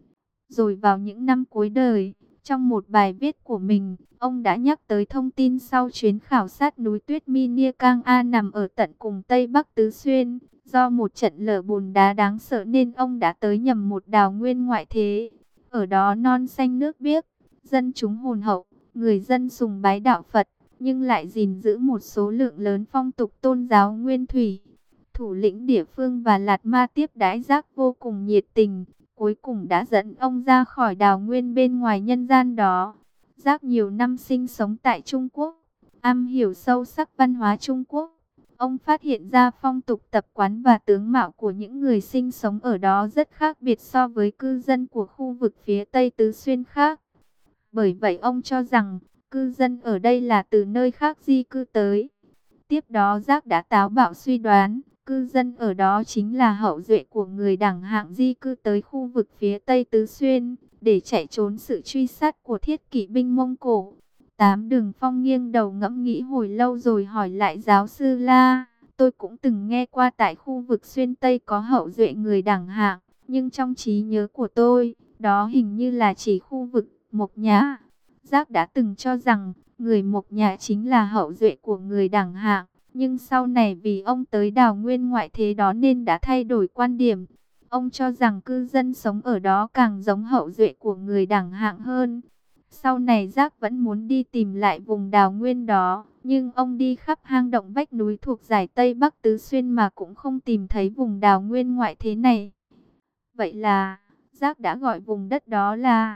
Rồi vào những năm cuối đời, trong một bài viết của mình, ông đã nhắc tới thông tin sau chuyến khảo sát núi tuyết Minia Cang A nằm ở tận cùng Tây Bắc Tứ Xuyên. Do một trận lở bùn đá đáng sợ nên ông đã tới nhầm một đào nguyên ngoại thế. Ở đó non xanh nước biếc, dân chúng hồn hậu, người dân sùng bái đạo Phật, nhưng lại gìn giữ một số lượng lớn phong tục tôn giáo nguyên thủy. Thủ lĩnh địa phương và Lạt Ma tiếp đãi Giác vô cùng nhiệt tình, cuối cùng đã dẫn ông ra khỏi đào nguyên bên ngoài nhân gian đó. Giác nhiều năm sinh sống tại Trung Quốc, am hiểu sâu sắc văn hóa Trung Quốc. Ông phát hiện ra phong tục tập quán và tướng mạo của những người sinh sống ở đó rất khác biệt so với cư dân của khu vực phía Tây Tứ Xuyên khác. Bởi vậy ông cho rằng, cư dân ở đây là từ nơi khác di cư tới. Tiếp đó Giác đã táo bạo suy đoán, cư dân ở đó chính là hậu duệ của người đẳng hạng di cư tới khu vực phía Tây Tứ Xuyên, để chạy trốn sự truy sát của thiết kỵ binh Mông Cổ. Tám Đường Phong nghiêng đầu ngẫm nghĩ hồi lâu rồi hỏi lại giáo sư La. Tôi cũng từng nghe qua tại khu vực Xuyên Tây có hậu duệ người đẳng hạng, nhưng trong trí nhớ của tôi, đó hình như là chỉ khu vực Mộc Nhã. Giác đã từng cho rằng, người Mộc Nhã chính là hậu duệ của người đẳng hạng, nhưng sau này vì ông tới đào nguyên ngoại thế đó nên đã thay đổi quan điểm. Ông cho rằng cư dân sống ở đó càng giống hậu duệ của người đẳng hạng hơn. Sau này Giác vẫn muốn đi tìm lại vùng đào nguyên đó, nhưng ông đi khắp hang động vách núi thuộc giải Tây Bắc Tứ Xuyên mà cũng không tìm thấy vùng đào nguyên ngoại thế này. Vậy là, Giác đã gọi vùng đất đó là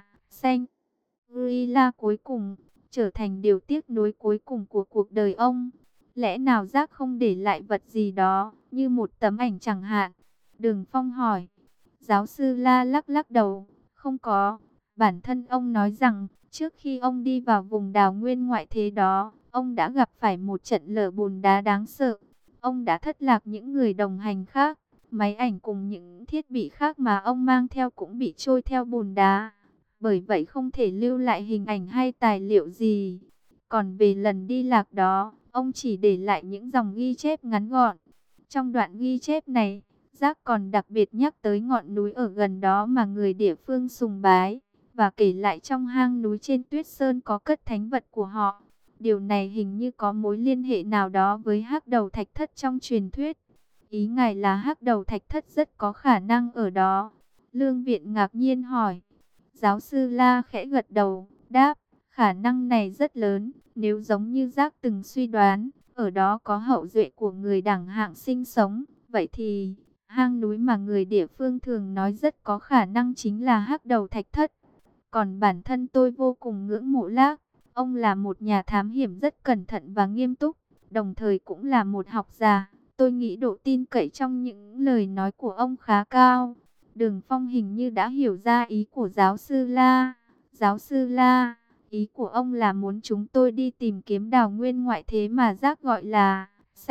Shangri-La cuối cùng, trở thành điều tiếc nuối cuối cùng của cuộc đời ông. Lẽ nào Giác không để lại vật gì đó, như một tấm ảnh chẳng hạn? Đường Phong hỏi. Giáo sư La lắc lắc đầu, không có. Bản thân ông nói rằng, trước khi ông đi vào vùng đào nguyên ngoại thế đó, ông đã gặp phải một trận lở bùn đá đáng sợ. Ông đã thất lạc những người đồng hành khác, máy ảnh cùng những thiết bị khác mà ông mang theo cũng bị trôi theo bùn đá. Bởi vậy không thể lưu lại hình ảnh hay tài liệu gì. Còn về lần đi lạc đó, ông chỉ để lại những dòng ghi chép ngắn gọn. Trong đoạn ghi chép này, Giác còn đặc biệt nhắc tới ngọn núi ở gần đó mà người địa phương sùng bái, và kể lại trong hang núi trên Tuyết Sơn có cất thánh vật của họ. Điều này hình như có mối liên hệ nào đó với Hắc Đầu Thạch Thất trong truyền thuyết. Ý ngài là Hắc Đầu Thạch Thất rất có khả năng ở đó. Lương Viện ngạc nhiên hỏi. Giáo sư La khẽ gật đầu, đáp, khả năng này rất lớn. Nếu giống như Giác từng suy đoán, ở đó có hậu duệ của người đẳng hạng sinh sống, vậy thì hang núi mà người địa phương thường nói rất có khả năng chính là Hắc Đầu Thạch Thất. Còn bản thân tôi vô cùng ngưỡng mộ Lác. Ông là một nhà thám hiểm rất cẩn thận và nghiêm túc, đồng thời cũng là một học giả. Tôi nghĩ độ tin cậy trong những lời nói của ông khá cao. Đường Phong hình như đã hiểu ra ý của giáo sư La. Giáo sư La, ý của ông là muốn chúng tôi đi tìm kiếm đào nguyên ngoại thế mà Giác gọi là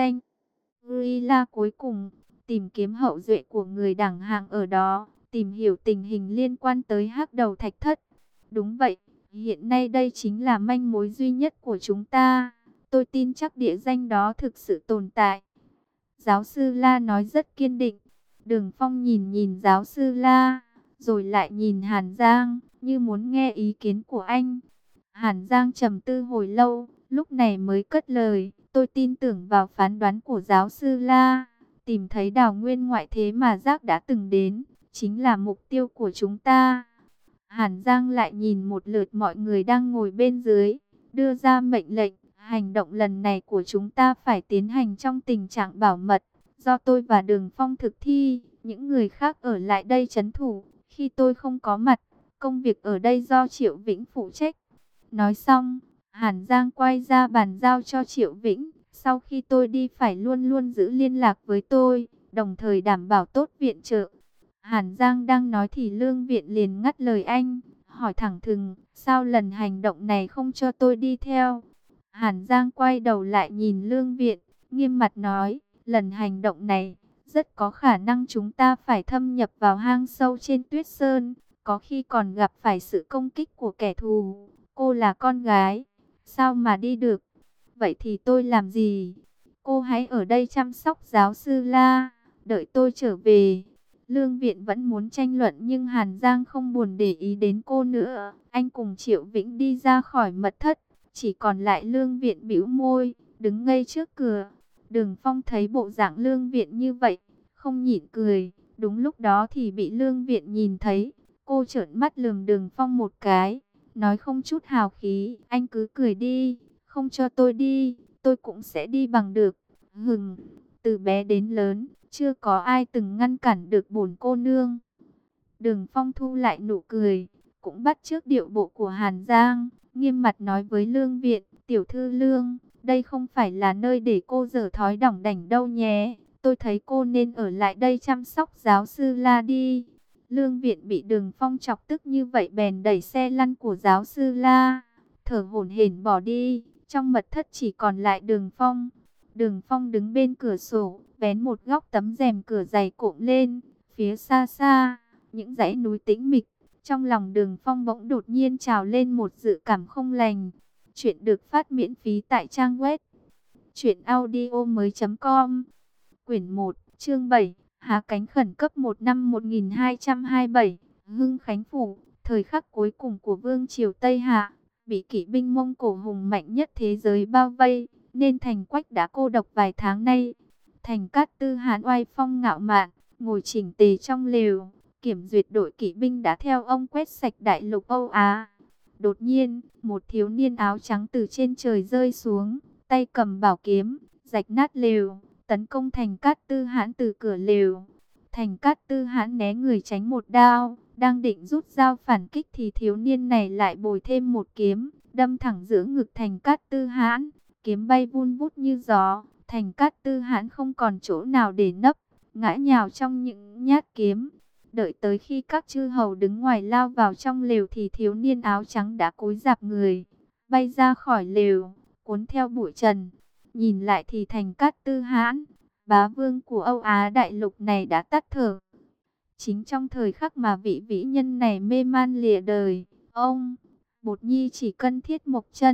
Shangri-La cuối cùng, tìm kiếm hậu duệ của người đẳng hạng ở đó, tìm hiểu tình hình liên quan tới Hắc Đầu Thạch Thất. Đúng vậy, hiện nay đây chính là manh mối duy nhất của chúng ta. Tôi tin chắc địa danh đó thực sự tồn tại. Giáo sư La nói rất kiên định. Đường Phong nhìn nhìn giáo sư La, rồi lại nhìn Hàn Giang, như muốn nghe ý kiến của anh. Hàn Giang trầm tư hồi lâu, lúc này mới cất lời. Tôi tin tưởng vào phán đoán của giáo sư La. Tìm thấy đào nguyên ngoại thế mà Giác đã từng đến, chính là mục tiêu của chúng ta. Hàn Giang lại nhìn một lượt mọi người đang ngồi bên dưới, đưa ra mệnh lệnh. Hành động lần này của chúng ta phải tiến hành trong tình trạng bảo mật, do tôi và Đường Phong thực thi, những người khác ở lại đây trấn thủ. Khi tôi không có mặt, công việc ở đây do Triệu Vĩnh phụ trách. Nói xong, Hàn Giang quay ra bàn giao cho Triệu Vĩnh. Sau khi tôi đi phải luôn luôn giữ liên lạc với tôi, đồng thời đảm bảo tốt viện trợ. Hàn Giang đang nói thì Lương Viện liền ngắt lời anh, hỏi thẳng thừng, sao lần hành động này không cho tôi đi theo? Hàn Giang quay đầu lại nhìn Lương Viện, nghiêm mặt nói, lần hành động này, rất có khả năng chúng ta phải thâm nhập vào hang sâu trên Tuyết Sơn, có khi còn gặp phải sự công kích của kẻ thù. Cô là con gái, sao mà đi được? Vậy thì tôi làm gì? Cô hãy ở đây chăm sóc giáo sư La, đợi tôi trở về. Lương Viện vẫn muốn tranh luận nhưng Hàn Giang không buồn để ý đến cô nữa. Anh cùng Triệu Vĩnh đi ra khỏi mật thất, chỉ còn lại Lương Viện bĩu môi, đứng ngây trước cửa. Đường Phong thấy bộ dạng Lương Viện như vậy, không nhịn cười. Đúng lúc đó thì bị Lương Viện nhìn thấy. Cô trợn mắt lườm Đường Phong một cái, nói không chút hào khí, anh cứ cười đi, không cho tôi đi, tôi cũng sẽ đi bằng được. Hừng, từ bé đến lớn, chưa có ai từng ngăn cản được bổn cô nương. Đường Phong thu lại nụ cười, cũng bắt chước điệu bộ của Hàn Giang, nghiêm mặt nói với Lương Viện, tiểu thư Lương, đây không phải là nơi để cô dở thói đỏng đảnh đâu nhé. Tôi thấy cô nên ở lại đây chăm sóc giáo sư La đi. Lương Viện bị Đường Phong chọc tức như vậy bèn đẩy xe lăn của giáo sư La, thở hổn hển bỏ đi. Trong mật thất chỉ còn lại Đường Phong. Đường Phong đứng bên cửa sổ, vén một góc tấm rèm cửa dày cộm lên. Phía xa xa, những dãy núi tĩnh mịch. Trong lòng Đường Phong bỗng đột nhiên trào lên một dự cảm không lành. Chuyện được phát miễn phí tại trang web truyện audio mới chấm com. Quyển một, chương bảy. Hạ cánh khẩn cấp một năm một nghìn hai trăm hai mươi bảy, Hưng Khánh Phủ, thời khắc cuối cùng của Vương Triều Tây Hạ, bị kỵ binh Mông Cổ hùng mạnh nhất thế giới bao vây, nên Thành Quách đã cô độc vài tháng nay. Thành Cát Tư Hán oai phong ngạo mạn, ngồi chỉnh tề trong lều, kiểm duyệt đội kỵ binh đã theo ông quét sạch đại lục Âu Á. Đột nhiên, một thiếu niên áo trắng từ trên trời rơi xuống, tay cầm bảo kiếm, rạch nát lều, tấn công Thành Cát Tư Hãn từ cửa lều. Thành Cát Tư Hãn né người tránh một đao, đang định rút dao phản kích thì thiếu niên này lại bồi thêm một kiếm, đâm thẳng giữa ngực Thành Cát Tư Hãn. Kiếm bay vun vút như gió, Thành Cát Tư Hãn không còn chỗ nào để nấp, ngã nhào trong những nhát kiếm. Đợi tới khi các chư hầu đứng ngoài lao vào trong lều thì thiếu niên áo trắng đã cúi rạp người, bay ra khỏi lều, cuốn theo bụi trần. Nhìn lại thì Thành Cát Tư Hãn, bá vương của Âu Á đại lục này đã tắt thở. Chính trong thời khắc mà vị vĩ nhân này mê man lìa đời, ông, Bột Nhi chỉ cân Thiết Mộc Chân,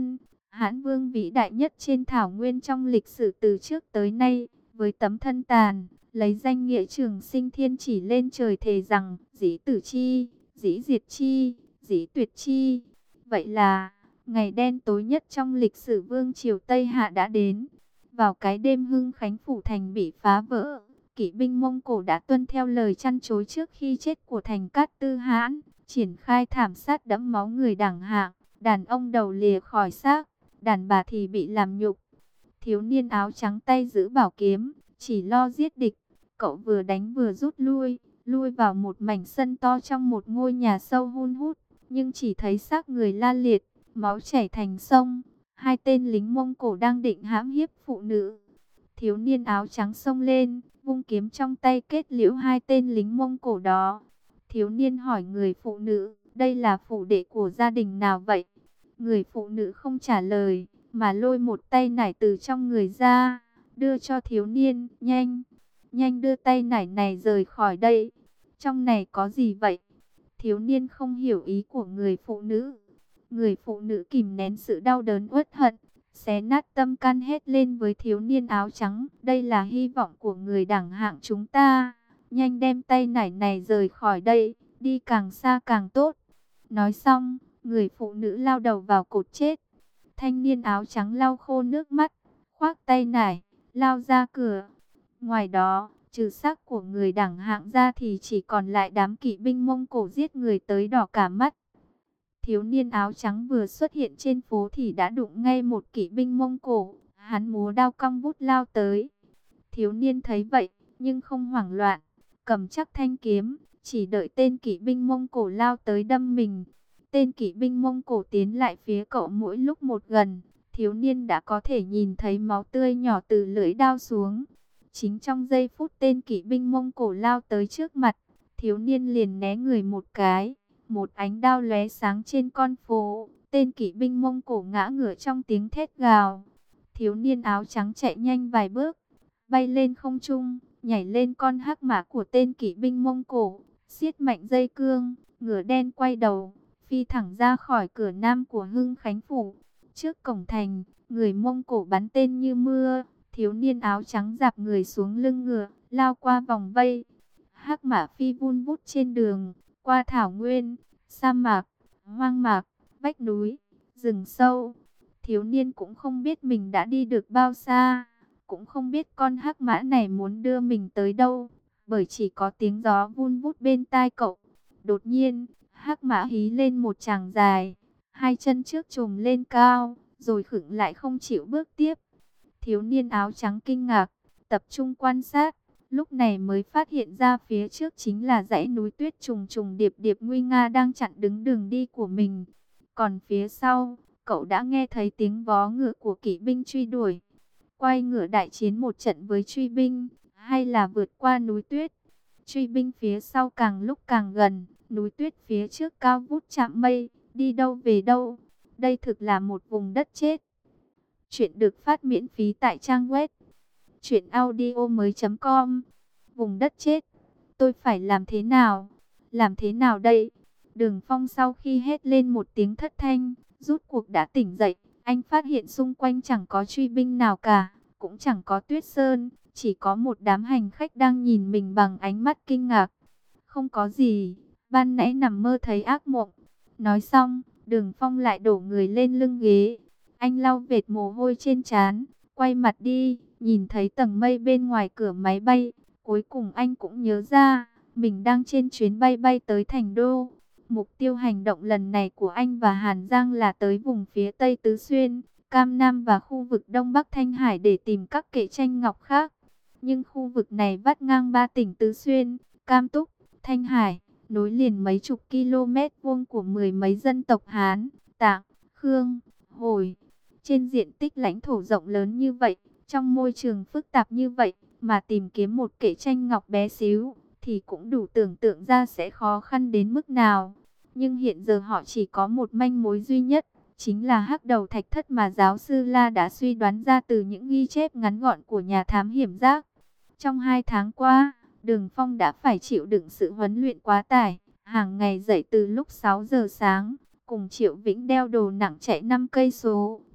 Hãn vương vĩ đại nhất trên thảo nguyên trong lịch sử từ trước tới nay, với tấm thân tàn, lấy danh nghĩa Trường Sinh Thiên Chỉ lên trời thề rằng, dĩ tử chi, dĩ diệt chi, dĩ tuyệt chi. Vậy là, ngày đen tối nhất trong lịch sử vương triều Tây Hạ đã đến. Vào cái đêm Hưng Khánh phủ thành bị phá vỡ, kỵ binh Mông Cổ đã tuân theo lời chăn chối trước khi chết của thành Cát Tư Hãn, triển khai thảm sát đẫm máu người đẳng hạng, đàn ông đầu lìa khỏi xác, đàn bà thì bị làm nhục. Thiếu niên áo trắng tay giữ bảo kiếm, chỉ lo giết địch. Cậu vừa đánh vừa rút lui, lui vào một mảnh sân to trong một ngôi nhà sâu hun hút, nhưng chỉ thấy xác người la liệt, máu chảy thành sông. Hai tên lính Mông Cổ đang định hãm hiếp phụ nữ. Thiếu niên áo trắng xông lên, vung kiếm trong tay kết liễu hai tên lính Mông Cổ đó. Thiếu niên hỏi người phụ nữ, đây là phủ đệ của gia đình nào vậy? Người phụ nữ không trả lời, mà lôi một tay nải từ trong người ra, đưa cho thiếu niên. Nhanh, nhanh đưa tay nải này rời khỏi đây. Trong này có gì vậy? Thiếu niên không hiểu ý của người phụ nữ. Người phụ nữ kìm nén sự đau đớn uất hận, xé nát tâm can hét lên với thiếu niên áo trắng. Đây là hy vọng của người đẳng hạng chúng ta. Nhanh đem tay nải này rời khỏi đây, đi càng xa càng tốt. Nói xong, người phụ nữ lao đầu vào cột chết. Thanh niên áo trắng lau khô nước mắt, khoác tay nải, lao ra cửa. Ngoài đó, trừ xác của người đẳng hạng ra thì chỉ còn lại đám kỵ binh Mông Cổ giết người tới đỏ cả mắt. Thiếu niên áo trắng vừa xuất hiện trên phố thì đã đụng ngay một kỵ binh Mông Cổ. Hắn múa đao cong vút lao tới. Thiếu niên thấy vậy, nhưng không hoảng loạn, cầm chắc thanh kiếm, chỉ đợi tên kỵ binh Mông Cổ lao tới đâm mình. Tên kỵ binh Mông Cổ tiến lại phía cậu mỗi lúc một gần. Thiếu niên đã có thể nhìn thấy máu tươi nhỏ từ lưỡi đao xuống. Chính trong giây phút tên kỵ binh Mông Cổ lao tới trước mặt, thiếu niên liền né người một cái. Một ánh đao lóe sáng trên con phố, tên kỵ binh Mông Cổ ngã ngửa trong tiếng thét gào. Thiếu niên áo trắng chạy nhanh vài bước, bay lên không trung, nhảy lên con hắc mã của tên kỵ binh Mông Cổ, siết mạnh dây cương, ngựa đen quay đầu, phi thẳng ra khỏi cửa nam của Hưng Khánh phủ. Trước cổng thành, người Mông Cổ bắn tên như mưa, thiếu niên áo trắng dạp người xuống lưng ngựa, lao qua vòng vây. Hắc mã phi vun vút trên đường, qua thảo nguyên, sa mạc, hoang mạc, vách núi, rừng sâu. Thiếu niên cũng không biết mình đã đi được bao xa, cũng không biết con hắc mã này muốn đưa mình tới đâu, bởi chỉ có tiếng gió vun vút bên tai cậu. Đột nhiên, hắc mã hí lên một tràng dài, hai chân trước trồm lên cao, rồi khựng lại không chịu bước tiếp. Thiếu niên áo trắng kinh ngạc, tập trung quan sát, lúc này mới phát hiện ra phía trước chính là dãy núi tuyết trùng trùng điệp điệp nguy nga đang chặn đứng đường đi của mình. Còn phía sau, cậu đã nghe thấy tiếng vó ngựa của kỵ binh truy đuổi. Quay ngựa đại chiến một trận với truy binh, hay là vượt qua núi tuyết? Truy binh phía sau càng lúc càng gần, núi tuyết phía trước cao vút chạm mây, đi đâu về đâu. Đây thực là một vùng đất chết. Chuyện được phát miễn phí tại trang web truyện audio mới chấm com. Vùng đất chết, tôi phải làm thế nào? Làm thế nào đây? Đường Phong sau khi hét lên một tiếng thất thanh, rút cuộc đã tỉnh dậy. Anh phát hiện xung quanh chẳng có truy binh nào cả, cũng chẳng có Tuyết Sơn, chỉ có một đám hành khách đang nhìn mình bằng ánh mắt kinh ngạc. Không có gì, ban nãy nằm mơ thấy ác mộng. Nói xong, Đường Phong lại đổ người lên lưng ghế. Anh lau vệt mồ hôi trên trán, quay mặt đi, nhìn thấy tầng mây bên ngoài cửa máy bay. Cuối cùng anh cũng nhớ ra, mình đang trên chuyến bay bay tới Thành Đô. Mục tiêu hành động lần này của anh và Hàn Giang là tới vùng phía Tây Tứ Xuyên, Cam Nam và khu vực Đông Bắc Thanh Hải để tìm các kệ tranh ngọc khác. Nhưng khu vực này vắt ngang ba tỉnh Tứ Xuyên, Cam Túc, Thanh Hải, nối liền mấy chục km vuông của mười mấy dân tộc Hán, Tạng, Khương, Hồi. Trên diện tích lãnh thổ rộng lớn như vậy, trong môi trường phức tạp như vậy, mà tìm kiếm một kệ tranh ngọc bé xíu, thì cũng đủ tưởng tượng ra sẽ khó khăn đến mức nào. Nhưng hiện giờ họ chỉ có một manh mối duy nhất, chính là hắc đầu thạch thất mà giáo sư La đã suy đoán ra từ những ghi chép ngắn gọn của nhà thám hiểm giác. Trong hai tháng qua, Đường Phong đã phải chịu đựng sự huấn luyện quá tải, hàng ngày dậy từ lúc sáu giờ sáng, cùng Triệu Vĩnh đeo đồ nặng chạy năm cây số,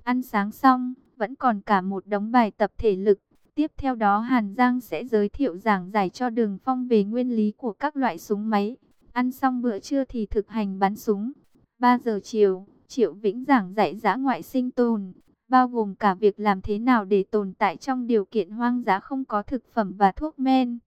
Ăn sáng xong, vẫn còn cả một đống bài tập thể lực. Tiếp theo đó Hàn Giang sẽ giới thiệu giảng giải cho Đường Phong về nguyên lý của các loại súng máy. Ăn xong bữa trưa thì thực hành bắn súng. ba giờ chiều, Triệu Vĩnh giảng dạy dã ngoại sinh tồn, bao gồm cả việc làm thế nào để tồn tại trong điều kiện hoang dã không có thực phẩm và thuốc men.